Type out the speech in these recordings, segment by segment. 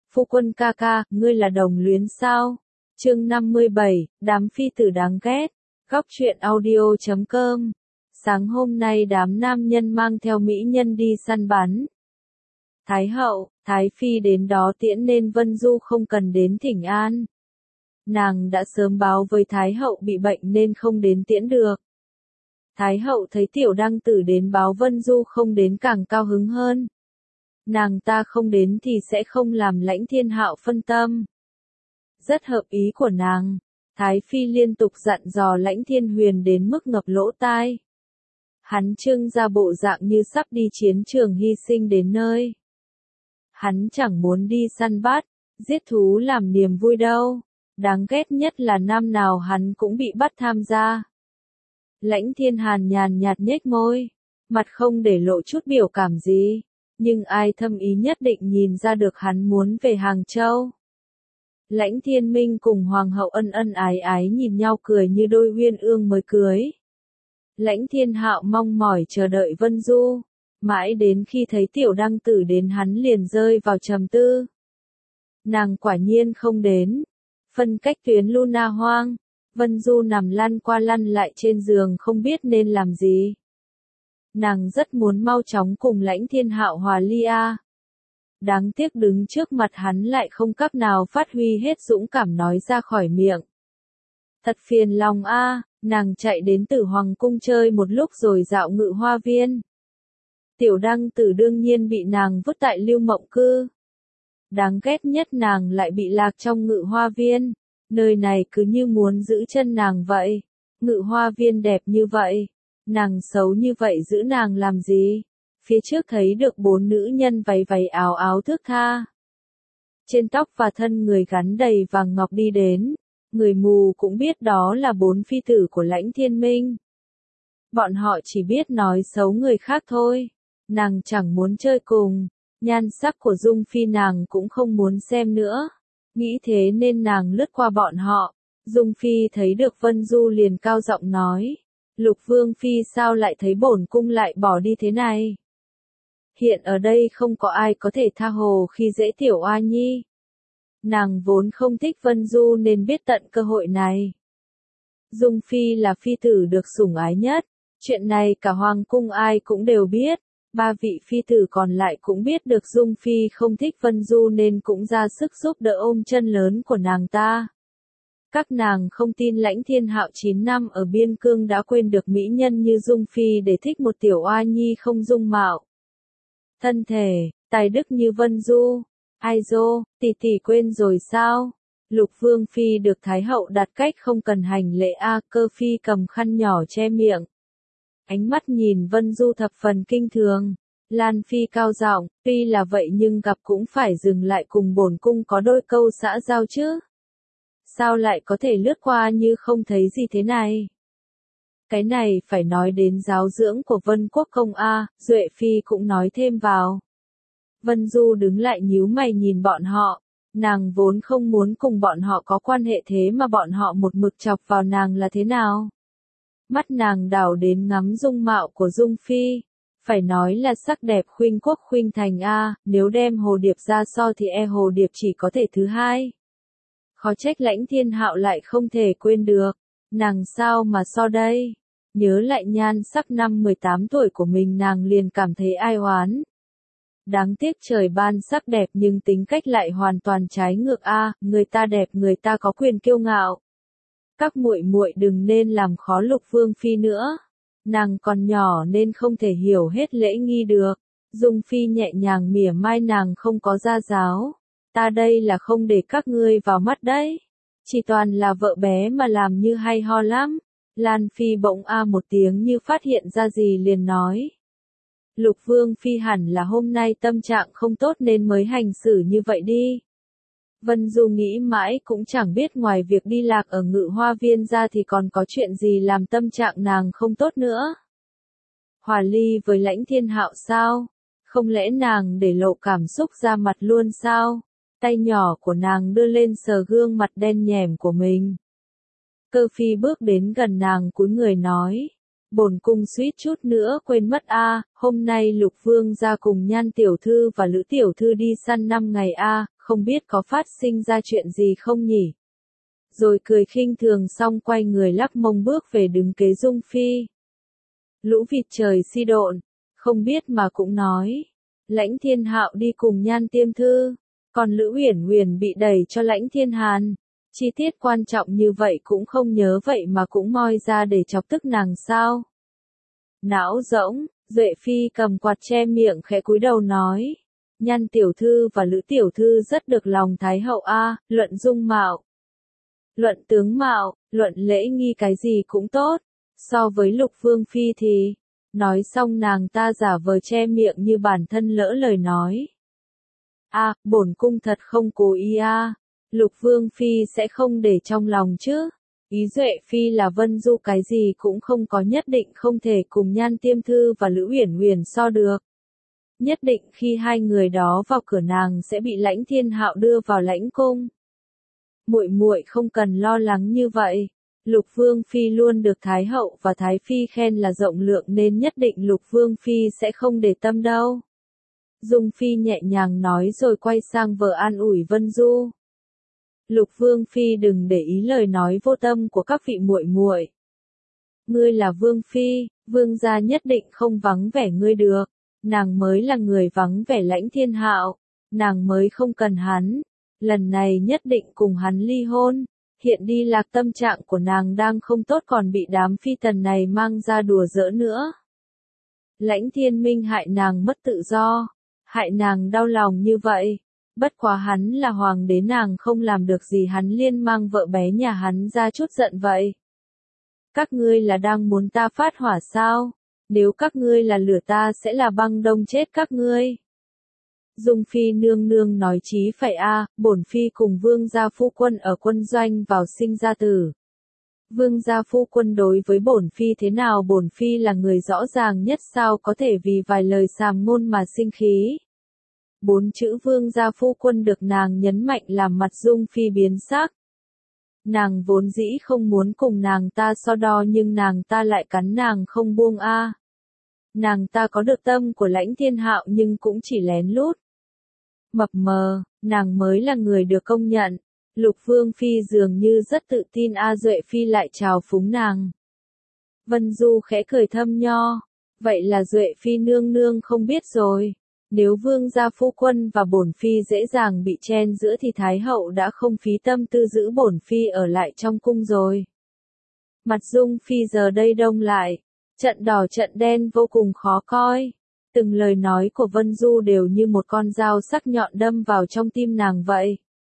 Phu quân ca ca, ngươi là đồng luyến sao? Chương 57, đám phi tử đáng ghét. Góc truyện audio.com. Sáng hôm nay đám nam nhân mang theo mỹ nhân đi săn bắn. Thái hậu, Thái phi đến đó tiễn nên Vân Du không cần đến thỉnh an. Nàng đã sớm báo với Thái hậu bị bệnh nên không đến tiễn được. Thái hậu thấy tiểu đăng tử đến báo Vân Du không đến càng cao hứng hơn. Nàng ta không đến thì sẽ không làm Lãnh Thiên Hạo phân tâm. Rất hợp ý của nàng, Thái phi liên tục dặn dò Lãnh Thiên Huyền đến mức ngập lỗ tai. Hắn trưng ra bộ dạng như sắp đi chiến trường hy sinh đến nơi. Hắn chẳng muốn đi săn bắt, giết thú làm niềm vui đâu. Đáng ghét nhất là năm nào hắn cũng bị bắt tham gia. Lãnh Thiên Hàn nhàn nhạt nhếch môi, mặt không để lộ chút biểu cảm gì, nhưng ai thâm ý nhất định nhìn ra được hắn muốn về Hàng Châu. Lãnh Thiên Minh cùng Hoàng hậu ân ân ái ái nhìn nhau cười như đôi uyên ương mới cưới. Lãnh Thiên Hạo mong mỏi chờ đợi Vân Du, mãi đến khi thấy tiểu đăng tử đến hắn liền rơi vào trầm tư. Nàng quả nhiên không đến. Phân cách tuyến Luna hoang, Vân Du nằm lăn qua lăn lại trên giường không biết nên làm gì. Nàng rất muốn mau chóng cùng Lãnh Thiên Hạo hòa ly a. Đáng tiếc đứng trước mặt hắn lại không cách nào phát huy hết dũng cảm nói ra khỏi miệng. Thật phiền lòng a, nàng chạy đến Tử Hoàng cung chơi một lúc rồi dạo Ngự Hoa viên. Tiểu đăng tử đương nhiên bị nàng vứt tại Lưu Mộng Cư. Đáng ghét nhất nàng lại bị lạc trong Ngự Hoa viên, nơi này cứ như muốn giữ chân nàng vậy. Ngự Hoa viên đẹp như vậy, nàng xấu như vậy giữ nàng làm gì? Phía trước thấy được 4 nữ nhân váy váy áo áo thướt tha. Trên tóc và thân người gắn đầy vàng ngọc đi đến, người mù cũng biết đó là 4 phi tử của Lãnh Thiên Minh. Bọn họ chỉ biết nói xấu người khác thôi, nàng chẳng muốn chơi cùng. Nhan sắc của Dung Phi nàng cũng không muốn xem nữa. Nghĩ thế nên nàng lướt qua bọn họ. Dung Phi thấy được Vân Du liền cao giọng nói. Lục Vương Phi sao lại thấy bổn cung lại bỏ đi thế này? Hiện ở đây không có ai có thể tha hồ khi dễ tiểu oa nhi. Nàng vốn không thích Vân Du nên biết tận cơ hội này. Dung Phi là phi tử được sủng ái nhất. Chuyện này cả hoàng cung ai cũng đều biết. 3 vị phi tử còn lại cũng biết được Dung Phi không thích Vân Du nên cũng ra sức giúp đỡ ôm chân lớn của nàng ta. Các nàng không tin Lãnh Thiên Hạo 9 năm ở biên cương đã quên được mỹ nhân như Dung Phi để thích một tiểu oa nhi không dung mạo. Thân thể, tài đức như Vân Du. Ai dô, tỷ tỷ quên rồi sao? Lục Vương Phi được Thái hậu đặt cách không cần hành lễ a. Cơ Phi cầm khăn nhỏ che miệng. Ánh mắt nhìn Vân Du thập phần kinh thường. Lan Phi cao giọng, tuy là vậy nhưng gặp cũng phải dừng lại cùng bổn cung có đôi câu xã giao chứ. Sao lại có thể lướt qua như không thấy gì thế này? Cái này phải nói đến giáo dưỡng của Vân Quốc công a. Duệ Phi cũng nói thêm vào. Vân Du đứng lại nhíu mày nhìn bọn họ. Nàng vốn không muốn cùng bọn họ có quan hệ thế mà bọn họ một mực chọc vào nàng là thế nào? Mắt nàng đảo đến ngắm dung mạo của Dung Phi. Phải nói là sắc đẹp khuynh quốc khuynh thành a, nếu đem Hồ Điệp ra so thì Hồ Điệp chỉ có thể thứ hai. Khó trách Lãnh Thiên Hạo lại không thể quên được. Nàng sao mà so đây? Nhớ lại nhan sắc năm 18 tuổi của mình nàng liền cảm thấy ai oán. Đáng tiếc trời ban sắc đẹp nhưng tính cách lại hoàn toàn trái ngược a, người ta đẹp người ta có quyền kiêu ngạo. Các muội muội đừng nên làm khó Lục Vương Phi nữa. Nàng còn nhỏ nên không thể hiểu hết lễ nghi được. Dung Phi nhẹ nhàng mỉa mai nàng không có gia giáo. Ta đây là không để các ngươi vào mắt đấy. Chỉ toàn là vợ bé mà làm như hay ho lắm. Lan Phi bỗng a một tiếng như phát hiện ra gì liền nói. Lục Vương Phi hẳn là hôm nay tâm trạng không tốt nên mới hành xử như vậy đi. Vân Du nghĩ mãi cũng chẳng biết ngoài việc đi lạc ở Ngự Hoa viên ra thì còn có chuyện gì làm tâm trạng nàng không tốt nữa. Hòa ly với Lãnh Thiên Hạo sao? Không lẽ nàng để lộ cảm xúc ra mặt luôn sao? Tay nhỏ của nàng đưa lên sờ gương mặt đen nhẻm của mình. Cơ Phi bước đến gần nàng cúi người nói. Bổn cung suýt chút nữa quên mất a, hôm nay Lục Vương gia cùng Nhan tiểu thư và Lữ tiểu thư đi săn 5 ngày a, không biết có phát sinh ra chuyện gì không nhỉ? Rồi cười khinh thường xong quay người lắc mông bước về đứng kế Dung Phi. Lũ vịt trời si độn, không biết mà cũng nói. Lãnh Thiên Hạo đi cùng Nhan tiêm thư, còn Lữ Uyển Uyển bị đẩy cho Lãnh Thiên Hàn. Chi tiết quan trọng như vậy cũng không nhớ vậy mà cũng moi ra để chọc tức nàng sao? Não rỗng, Duệ Phi cầm quạt che miệng khẽ cúi đầu nói. Nhan tiểu thư và Lữ tiểu thư rất được lòng Thái hậu a, luận dung mạo, luận tướng mạo, luận lễ nghi cái gì cũng tốt. So với Lục Vương Phi thì, nói xong nàng ta giả vờ che miệng như bản thân lỡ lời nói. A, bổn cung thật không cố ý a. Lục Vương Phi sẽ không để trong lòng chứ. Ý Duệ Phi là Vân Du cái gì cũng không có, nhất định không thể cùng Nhan tiêm thư và Lữ Uyển Uyển so được. Nhất định khi hai người đó vào cửa nàng sẽ bị Lãnh Thiên Hạo đưa vào lãnh cung. Muội muội không cần lo lắng như vậy. Lục Vương Phi luôn được Thái hậu và Thái Phi khen là rộng lượng nên nhất định Lục Vương Phi sẽ không để tâm đâu. Dung Phi nhẹ nhàng nói rồi quay sang vợ an ủi Vân Du. Lục Vương Phi đừng để ý lời nói vô tâm của các vị muội muội. Ngươi là Vương Phi, Vương gia nhất định không vắng vẻ ngươi được. Nàng mới là người vắng vẻ Lãnh Thiên Hạo, nàng mới không cần hắn. Lần này nhất định cùng hắn ly hôn. Hiện đi lạc tâm trạng của nàng đang không tốt còn bị đám phi tần này mang ra đùa giỡn nữa. Lãnh Thiên Minh hại nàng mất tự do, hại nàng đau lòng như vậy. Bất quá hắn là hoàng đế nàng không làm được gì, hắn liên mang vợ bé nhà hắn ra chút giận vậy. Các ngươi là đang muốn ta phát hỏa sao? Nếu các ngươi là lửa ta sẽ là băng đông chết các ngươi. Dung Phi nương nương nói chí phải a, bổn Phi cùng Vương gia phu quân ở quân doanh vào sinh ra tử. Vương gia phu quân đối với bổn Phi thế nào, bổn Phi là người rõ ràng nhất, sao có thể vì vài lời sàm ngôn mà sinh khí. 4 chữ Vương gia phu quân được nàng nhấn mạnh làm mặt Dung Phi biến sắc. Nàng vốn dĩ không muốn cùng nàng ta so đo nhưng nàng ta lại cắn nàng không buông a. Nàng ta có được tâm của Lãnh Thiên Hạo nhưng cũng chỉ lén lút. Mập mờ, nàng mới là người được công nhận. Lục Vương Phi dường như rất tự tin a. Duệ Phi lại trào phúng nàng. Vân Du khẽ cười thâm nho. Vậy là Duệ Phi nương nương không biết rồi. Nếu Vương gia phu quân và bổn Phi dễ dàng bị chen giữa thì Thái hậu đã không phí tâm tư giữ bổn Phi ở lại trong cung rồi. Mặt Dung Phi giờ đây đông lại. Trận đỏ trận đen vô cùng khó coi. Từng lời nói của Vân Du đều như một con dao sắc nhọn đâm vào trong tim nàng vậy.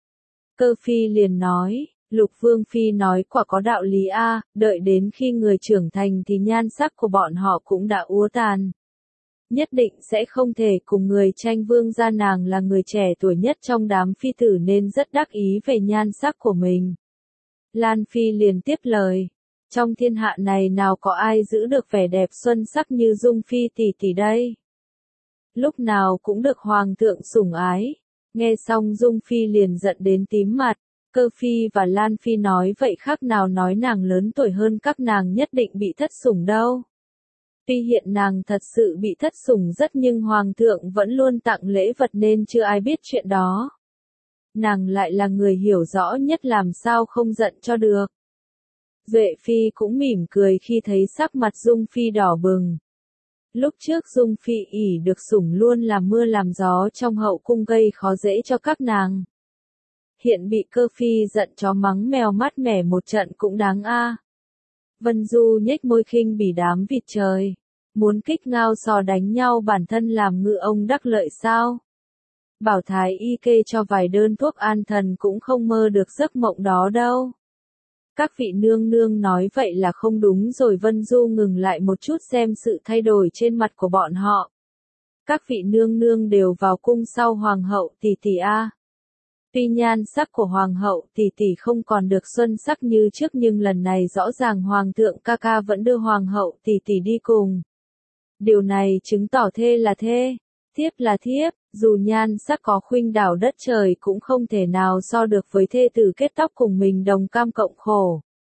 Cơ Phi liền nói, Lục Vương Phi nói quả có đạo lý a, đợi đến khi người trưởng thành thì nhan sắc của bọn họ cũng đã úa tàn. Nhất định sẽ không thể cùng người tranh vương gia, nàng là người trẻ tuổi nhất trong đám phi tử nên rất đắc ý về nhan sắc của mình. Lan Phi liền tiếp lời. Trong thiên hạ này nào có ai giữ được vẻ đẹp xuân sắc như Dung Phi tỷ tỷ đây. Lúc nào cũng được hoàng thượng sủng ái. Nghe xong Dung Phi liền giận đến tím mặt. Cơ Phi và Lan Phi nói vậy khác nào nói nàng lớn tuổi hơn các nàng nhất định bị thất sủng đâu. Tuy hiện nàng thật sự bị thất sủng rất nhưng hoàng thượng vẫn luôn tặng lễ vật nên chưa ai biết chuyện đó. Nàng lại là người hiểu rõ nhất, làm sao không giận cho được. Duệ Phi cũng mỉm cười khi thấy sắc mặt Dung Phi đỏ bừng. Lúc trước Dung Phi ỷ được sủng luôn làm mưa làm gió trong hậu cung gây khó dễ cho các nàng. Hiện bị Cơ Phi giận chó mắng mèo mát mẻ một trận cũng đáng a. Vân Du nhếch môi khinh bỉ đám vịt trời. Muốn kích ngao sò đánh nhau bản thân làm ngựa ông đắc lợi sao? Bảo Thái y kê cho vài đơn thuốc an thần cũng không mơ được giấc mộng đó đâu. Các vị nương nương nói vậy là không đúng rồi. Vân Du ngừng lại một chút xem sự thay đổi trên mặt của bọn họ. Các vị nương nương đều vào cung sau hoàng hậu tỷ tỷ a. Tuy nhan sắc của hoàng hậu tỷ tỷ không còn được xuân sắc như trước nhưng lần này rõ ràng hoàng thượng ca ca vẫn đưa hoàng hậu tỷ tỷ đi cùng. Điều này chứng tỏ thê là thê, thiếp là thiếp, dù nhan sắc có khuynh đảo đất trời cũng không thể nào so được với thê tử kết tóc cùng mình đồng cam cộng khổ.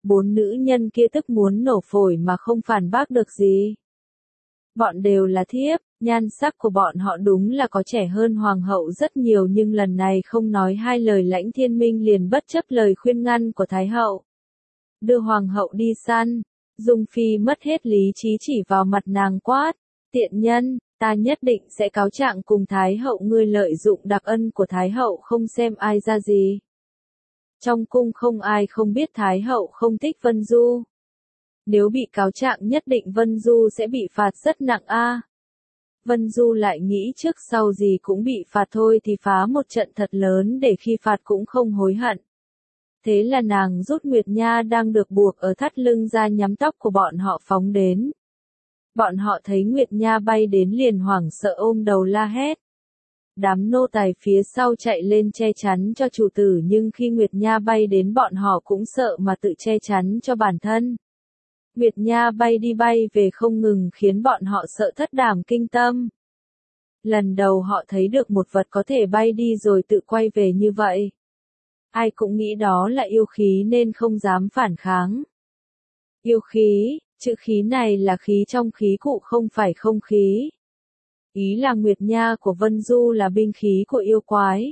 4 nữ nhân kia tức muốn nổ phổi mà không phản bác được gì. Bọn đều là thiếp, nhan sắc của bọn họ đúng là có trẻ hơn hoàng hậu rất nhiều, nhưng lần này không nói hai lời Lãnh Thiên Minh liền bất chấp lời khuyên ngăn của Thái hậu. Đưa hoàng hậu đi săn. Dung Phi mất hết lý trí chỉ vào mặt nàng quát, tiện nhân, ta nhất định sẽ cáo trạng cùng Thái hậu ngươi lợi dụng đặc ân của Thái hậu không xem ai ra gì. Trong cung không ai không biết Thái hậu không thích Vân Du. Nếu bị cáo trạng nhất định Vân Du sẽ bị phạt rất nặng a. Vân Du lại nghĩ trước sau gì cũng bị phạt thôi thì phá một trận thật lớn để khi phạt cũng không hối hận. Thế là nàng rút Nguyệt Nha đang được buộc ở thắt lưng ra nhắm tóc của bọn họ phóng đến. Bọn họ thấy Nguyệt Nha bay đến liền hoảng sợ ôm đầu la hét. Đám nô tài phía sau chạy lên che chắn cho chủ tử, nhưng khi Nguyệt Nha bay đến bọn họ cũng sợ mà tự che chắn cho bản thân. Nguyệt Nha bay đi bay về không ngừng khiến bọn họ sợ thất đảm kinh tâm. Lần đầu họ thấy được một vật có thể bay đi rồi tự quay về như vậy. Ai cũng nghĩ đó là yêu khí nên không dám phản kháng. Yêu khí, chữ khí này là khí trong khí cụ không phải không khí. Ý là Nguyệt Nha của Vân Du là binh khí của yêu quái.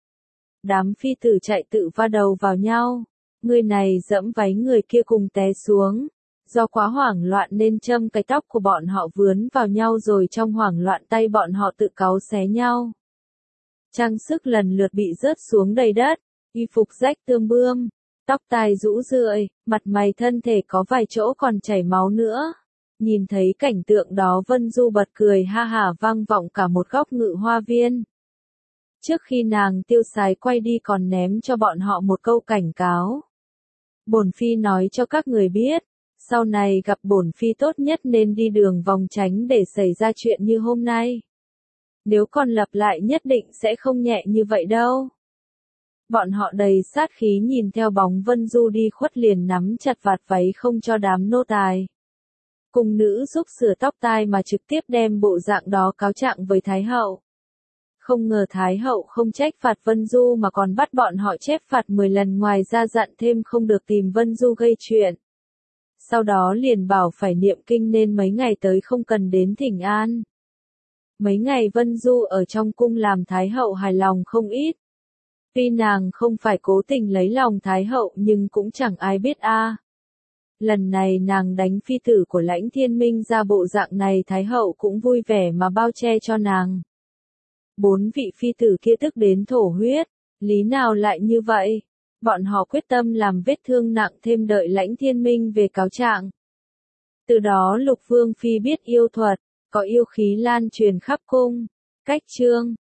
Đám phi tử chạy tự va đầu vào nhau. Người này dẫm váy người kia cùng té xuống. Do quá hoảng loạn nên châm cái tóc của bọn họ vướn vào nhau, rồi trong hoảng loạn tay bọn họ tự cáu xé nhau. Trang sức lần lượt bị rớt xuống đầy đất, y phục rách tươm bươm, tóc tai rũ rượi, mặt mày thân thể có vài chỗ còn chảy máu nữa. Nhìn thấy cảnh tượng đó Vân Du bật cười ha hả vang vọng cả một góc Ngự Hoa Viên. Trước khi nàng tiêu sái quay đi còn ném cho bọn họ một câu cảnh cáo. Bổn phi nói cho các người biết, sau này gặp bổn phi tốt nhất nên đi đường vòng tránh để xảy ra chuyện như hôm nay. Nếu còn lặp lại nhất định sẽ không nhẹ như vậy đâu. Bọn họ đầy sát khí nhìn theo bóng Vân Du đi khuất liền nắm chặt vạt váy không cho đám nô tài. Cung nữ giúp sửa tóc tai mà trực tiếp đem bộ dạng đó cáo trạng với Thái hậu. Không ngờ Thái hậu không trách phạt Vân Du mà còn bắt bọn họ chép phạt 10 lần, ngoài ra dặn thêm không được tìm Vân Du gây chuyện. Sau đó liền bảo phải niệm kinh nên mấy ngày tới không cần đến thỉnh an. Mấy ngày Vân Du ở trong cung làm Thái hậu hài lòng không ít. Tuy nàng không phải cố tình lấy lòng Thái hậu nhưng cũng chẳng ai biết a. Lần này nàng đánh phi tử của Lãnh Thiên Minh ra bộ dạng này Thái hậu cũng vui vẻ mà bao che cho nàng. 4 vị phi tử kia tức đến thổ huyết, lý nào lại như vậy? Bọn họ quyết tâm làm vết thương nặng thêm đợi Lãnh Thiên Minh về cáo trạng. Từ đó Lục Vương Phi biết yêu thuật, có yêu khí lan truyền khắp cung. Cách chương